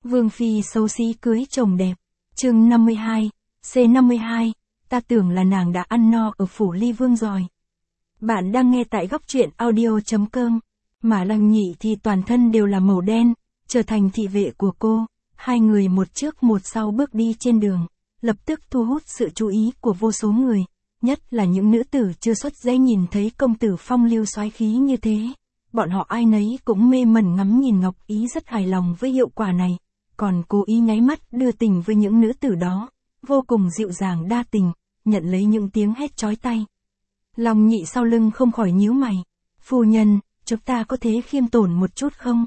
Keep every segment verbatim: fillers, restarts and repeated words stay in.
Vương phi xấu xí cưới chồng đẹp. Chương năm mươi hai, C năm mươi hai, ta tưởng là nàng đã ăn no ở phủ Ly Vương rồi. Bạn đang nghe tại góc truyện audio chấm com. Mà Lăng Nhị thì toàn thân đều là màu đen, trở thành thị vệ của cô. Hai người một trước một sau bước đi trên đường, lập tức thu hút sự chú ý của vô số người, nhất là những nữ tử chưa xuất dây nhìn thấy công tử phong lưu soái khí như thế. Bọn họ ai nấy cũng mê mẩn ngắm nhìn Ngọc Ý rất hài lòng với hiệu quả này, còn cố ý nháy mắt đưa tình với những nữ tử đó, vô cùng dịu dàng đa tình, nhận lấy những tiếng hét chói tai. Long Nhị sau lưng không khỏi nhíu mày. Phu nhân, chúng ta có thế khiêm tốn một chút không?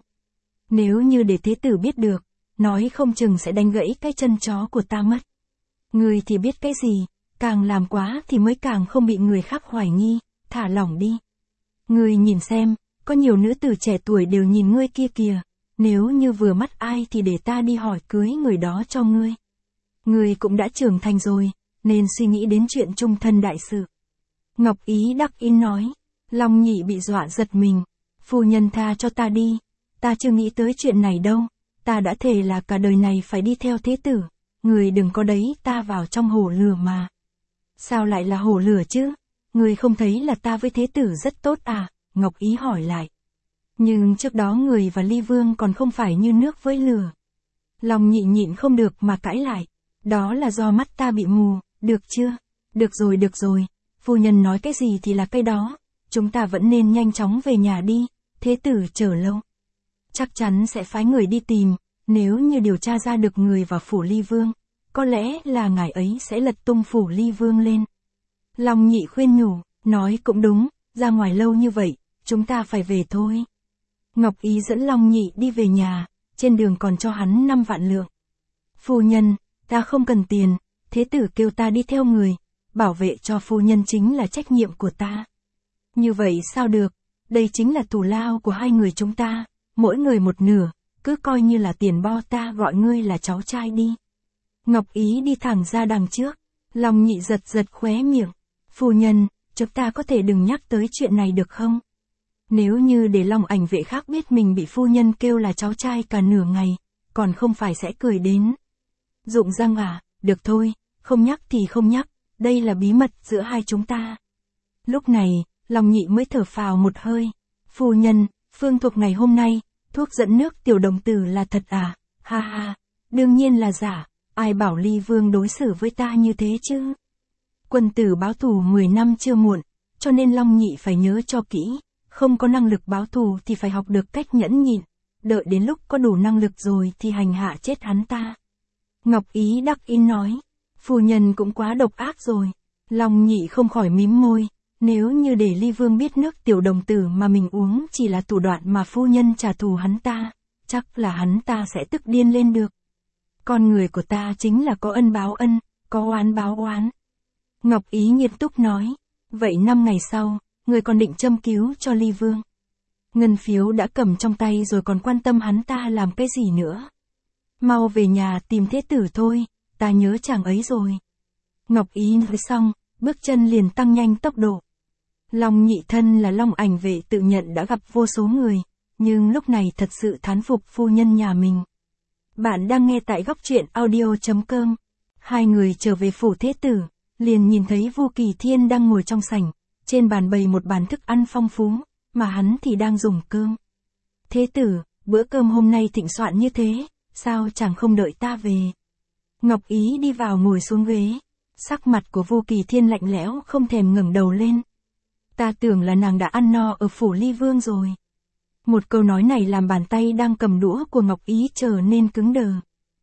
Nếu như để thế tử biết được, nói không chừng sẽ đánh gãy cái chân chó của ta mất. Người thì biết cái gì, càng làm quá thì mới càng không bị người khác hoài nghi, thả lỏng đi. Người nhìn xem, có nhiều nữ tử trẻ tuổi đều nhìn ngươi kia kìa, nếu như vừa mắt ai thì để ta đi hỏi cưới người đó cho ngươi. Ngươi cũng đã trưởng thành rồi, nên suy nghĩ đến chuyện chung thân đại sự. Ngọc Ý đắc ý nói. Long Nhị bị dọa giật mình. Phu nhân tha cho ta đi, ta chưa nghĩ tới chuyện này đâu, ta đã thề là cả đời này phải đi theo thế tử, người đừng có đấy ta vào trong hồ lửa mà. Sao lại là hồ lửa chứ? Người không thấy là ta với thế tử rất tốt à? Ngọc Ý hỏi lại. Nhưng trước đó người và Ly Vương còn không phải như nước với lửa. Long Nhị nhịn không được mà cãi lại. Đó là do mắt ta bị mù, được chưa? Được rồi được rồi, phu nhân nói cái gì thì là cái đó. Chúng ta vẫn nên nhanh chóng về nhà đi, thế tử chờ lâu. Chắc chắn sẽ phái người đi tìm, nếu như điều tra ra được người vào phủ Ly Vương, có lẽ là ngài ấy sẽ lật tung phủ Ly Vương lên. Long Nhị khuyên nhủ, nói cũng đúng, ra ngoài lâu như vậy, chúng ta phải về thôi. Ngọc Ý dẫn Long Nhị đi về nhà, trên đường còn cho hắn năm vạn lượng. Phu nhân, ta không cần tiền, thế tử kêu ta đi theo người, bảo vệ cho phu nhân chính là trách nhiệm của ta. Như vậy sao được, đây chính là thù lao của hai người chúng ta, mỗi người một nửa, cứ coi như là tiền bo ta gọi ngươi là cháu trai đi. Ngọc Ý đi thẳng ra đằng trước, Long Nhị giật giật khóe miệng. Phu nhân, chúng ta có thể đừng nhắc tới chuyện này được không? Nếu như để Long Ảnh Vệ khác biết mình bị phu nhân kêu là cháu trai cả nửa ngày, còn không phải sẽ cười đến. Dụng răng à, được thôi, không nhắc thì không nhắc, đây là bí mật giữa hai chúng ta. Lúc này, Long Nhị mới thở phào một hơi. Phu nhân, phương thuốc ngày hôm nay, thuốc dẫn nước tiểu đồng tử là thật à? Ha ha, đương nhiên là giả, ai bảo Ly Vương đối xử với ta như thế chứ? Quân tử báo thù mười năm chưa muộn, cho nên Long Nhị phải nhớ cho kỹ, không có năng lực báo thù thì phải học được cách nhẫn nhịn, đợi đến lúc có đủ năng lực rồi thì hành hạ chết hắn ta. Ngọc Ý đắc ý nói, phu nhân cũng quá độc ác rồi. Long Nhị không khỏi mím môi. Nếu như để Ly Vương biết nước tiểu đồng tử mà mình uống chỉ là thủ đoạn mà phu nhân trả thù hắn ta, chắc là hắn ta sẽ tức điên lên được. Con người của ta chính là có ân báo ân, có oán báo oán. Ngọc Ý nghiêm túc nói, vậy năm ngày sau, người còn định châm cứu cho Ly Vương. Ngân phiếu đã cầm trong tay rồi còn quan tâm hắn ta làm cái gì nữa. Mau về nhà tìm thế tử thôi, ta nhớ chàng ấy rồi. Ngọc Ý nói xong, bước chân liền tăng nhanh tốc độ. Long Nhị thân là Long Ảnh Vệ tự nhận đã gặp vô số người, nhưng lúc này thật sự thán phục phu nhân nhà mình. Bạn đang nghe tại góc truyện audio chấm com. Hai người trở về phủ thế tử, liền nhìn thấy Vu Kỳ Thiên đang ngồi trong sảnh, trên bàn bày một bàn thức ăn phong phú, mà hắn thì đang dùng cơm. Thế tử, bữa cơm hôm nay thịnh soạn như thế, sao chẳng không đợi ta về? Ngọc Ý đi vào ngồi xuống ghế, sắc mặt của Vu Kỳ Thiên lạnh lẽo không thèm ngẩng đầu lên. Ta tưởng là nàng đã ăn no ở phủ Ly Vương rồi. Một câu nói này làm bàn tay đang cầm đũa của Ngọc Ý trở nên cứng đờ.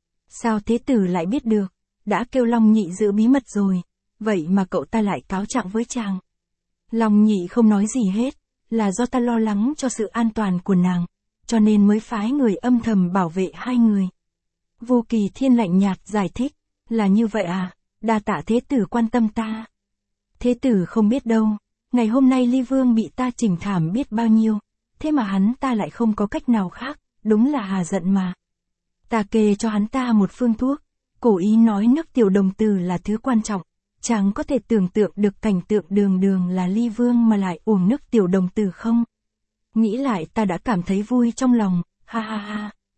Sao thế tử lại biết được, đã kêu Long Nhị giữ bí mật rồi, vậy mà cậu ta lại cáo trạng với chàng. Long Nhị không nói gì hết, là do ta lo lắng cho sự an toàn của nàng, cho nên mới phái người âm thầm bảo vệ hai người. Vu Kỳ Thiên lạnh nhạt giải thích, là như vậy à, đa tạ thế tử quan tâm ta. Thế tử không biết đâu, ngày hôm nay Ly Vương bị ta chỉnh thảm biết bao nhiêu, thế mà hắn ta lại không có cách nào khác, đúng là hà giận mà. Ta kê cho hắn ta một phương thuốc, cố ý nói nước tiểu đồng tử là thứ quan trọng, chẳng có thể tưởng tượng được cảnh tượng đường đường là Ly Vương mà lại uống nước tiểu đồng tử không. Nghĩ lại ta đã cảm thấy vui trong lòng, ha ha ha.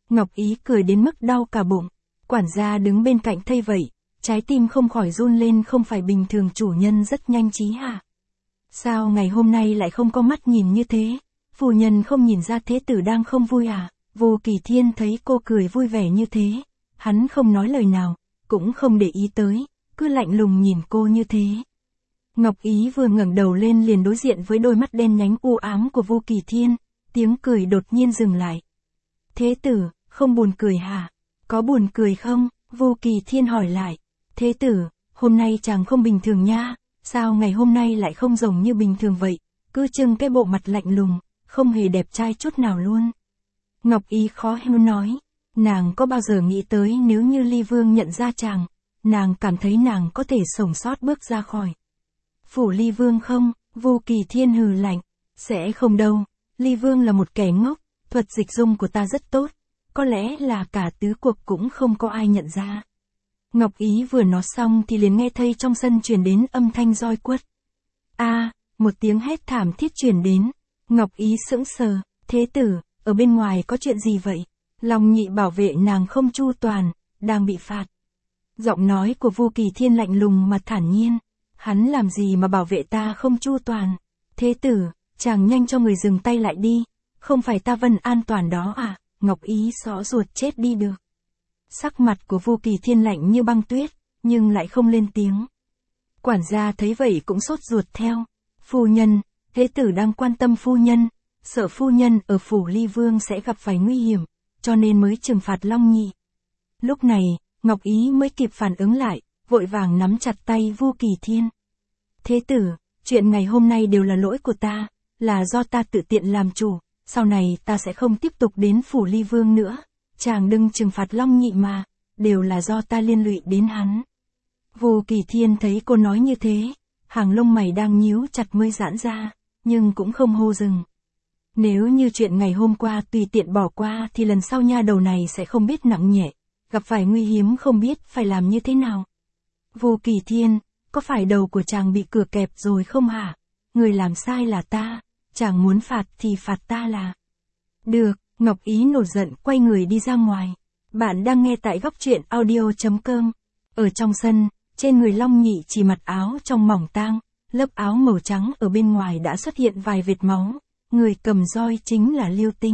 Ngọc Ý cười đến mức đau cả bụng. Quản gia đứng bên cạnh thấy vậy, trái tim không khỏi run lên, không phải bình thường chủ nhân rất nhanh trí hả? Sao ngày hôm nay lại không có mắt nhìn như thế? Phu nhân không nhìn ra thế tử đang không vui à? Vô Kỳ Thiên thấy cô cười vui vẻ như thế, hắn không nói lời nào, cũng không để ý tới, cứ lạnh lùng nhìn cô như thế. Ngọc Ý vừa ngẩng đầu lên liền đối diện với đôi mắt đen nhánh u ám của Vô Kỳ Thiên, tiếng cười đột nhiên dừng lại. Thế tử, không buồn cười hả? Có buồn cười không? Vô Kỳ Thiên hỏi lại. Thế tử, hôm nay chàng không bình thường nha, sao ngày hôm nay lại không giống như bình thường vậy, cứ trưng cái bộ mặt lạnh lùng, không hề đẹp trai chút nào luôn. Ngọc Ý khó hiểu nói, nàng có bao giờ nghĩ tới nếu như Ly Vương nhận ra chàng, nàng cảm thấy nàng có thể sống sót bước ra khỏi phủ Ly Vương không? Vô Kỳ Thiên hừ lạnh, sẽ không đâu, Ly Vương là một kẻ ngốc, thuật dịch dung của ta rất tốt, có lẽ là cả tứ cuộc cũng không có ai nhận ra. Ngọc Ý vừa nói xong thì liền nghe thấy trong sân truyền đến âm thanh roi quất. A, à, một tiếng hét thảm thiết truyền đến. Ngọc Ý sững sờ, thế tử, ở bên ngoài có chuyện gì vậy? Long Nhị bảo vệ nàng không chu toàn, đang bị phạt. Giọng nói của Vô Kỳ Thiên lạnh lùng mà thản nhiên. Hắn làm gì mà bảo vệ ta không chu toàn? Thế tử, chàng nhanh cho người dừng tay lại đi, không phải ta Vân an toàn đó à? Ngọc Ý xó ruột chết đi được. Sắc mặt của Vô Kỳ Thiên lạnh như băng tuyết, nhưng lại không lên tiếng. Quản gia thấy vậy cũng sốt ruột theo. Phu nhân, thế tử đang quan tâm phu nhân, sợ phu nhân ở phủ Ly Vương sẽ gặp phải nguy hiểm, cho nên mới trừng phạt Long Nhị. Lúc này, Ngọc Ý mới kịp phản ứng lại, vội vàng nắm chặt tay Vô Kỳ Thiên. Thế tử, chuyện ngày hôm nay đều là lỗi của ta, là do ta tự tiện làm chủ, sau này ta sẽ không tiếp tục đến phủ Ly Vương nữa. Chàng đừng trừng phạt Long Nhị mà, đều là do ta liên lụy đến hắn. Vô Kỳ Thiên thấy cô nói như thế, hàng lông mày đang nhíu chặt mới giãn ra, nhưng cũng không hô dừng. Nếu như chuyện ngày hôm qua tùy tiện bỏ qua thì lần sau nha đầu này sẽ không biết nặng nhẹ, gặp phải nguy hiểm không biết phải làm như thế nào. Vô Kỳ Thiên, có phải đầu của chàng bị cửa kẹp rồi không hả? Người làm sai là ta, chàng muốn phạt thì phạt ta là. Được. Ngọc Ý nổi giận quay người đi ra ngoài. Bạn đang nghe tại góc truyện audio.com. Ở trong sân, trên người Long Nhị chỉ mặc áo trong mỏng tang, lớp áo màu trắng ở bên ngoài đã xuất hiện vài vệt máu, người cầm roi chính là Liêu Tinh.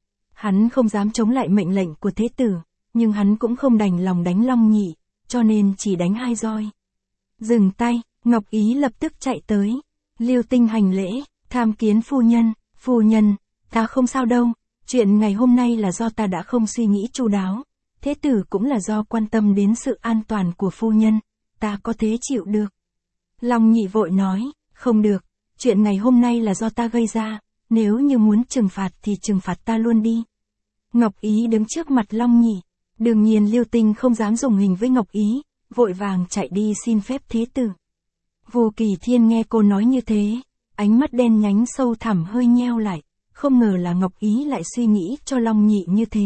Hắn không dám chống lại mệnh lệnh của thế tử, nhưng hắn cũng không đành lòng đánh Long Nhị, cho nên chỉ đánh hai roi. Dừng tay, Ngọc Ý lập tức chạy tới. Liêu Tinh hành lễ, tham kiến phu nhân, phu nhân, ta không sao đâu. Chuyện ngày hôm nay là do ta đã không suy nghĩ chu đáo, thế tử cũng là do quan tâm đến sự an toàn của phu nhân, ta có thế chịu được. Long Nhị vội nói, không được, chuyện ngày hôm nay là do ta gây ra, nếu như muốn trừng phạt thì trừng phạt ta luôn đi. Ngọc Ý đứng trước mặt Long Nhị, đương nhiên Liêu Tinh không dám dùng hình với Ngọc Ý, vội vàng chạy đi xin phép thế tử. Vô Kỳ Thiên nghe cô nói như thế, ánh mắt đen nhánh sâu thẳm hơi nheo lại. Không ngờ là Ngọc Ý lại suy nghĩ cho Long Nhị như thế.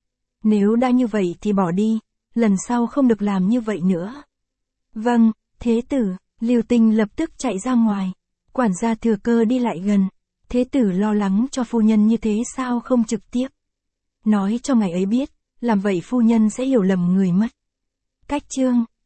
Nếu đã như vậy thì bỏ đi, lần sau không được làm như vậy nữa. Vâng, thế tử, Liêu Tinh lập tức chạy ra ngoài. Quản gia thừa cơ đi lại gần. Thế tử lo lắng cho phu nhân như thế sao không trực tiếp nói cho ngài ấy biết, làm vậy phu nhân sẽ hiểu lầm người mất. Cách chương